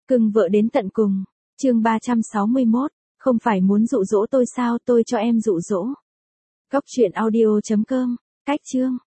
Cưng vợ đến tận cùng. Chương 361, không phải muốn dụ dỗ tôi sao, tôi cho em dụ dỗ. Cóc truyện audio.com, cách chương.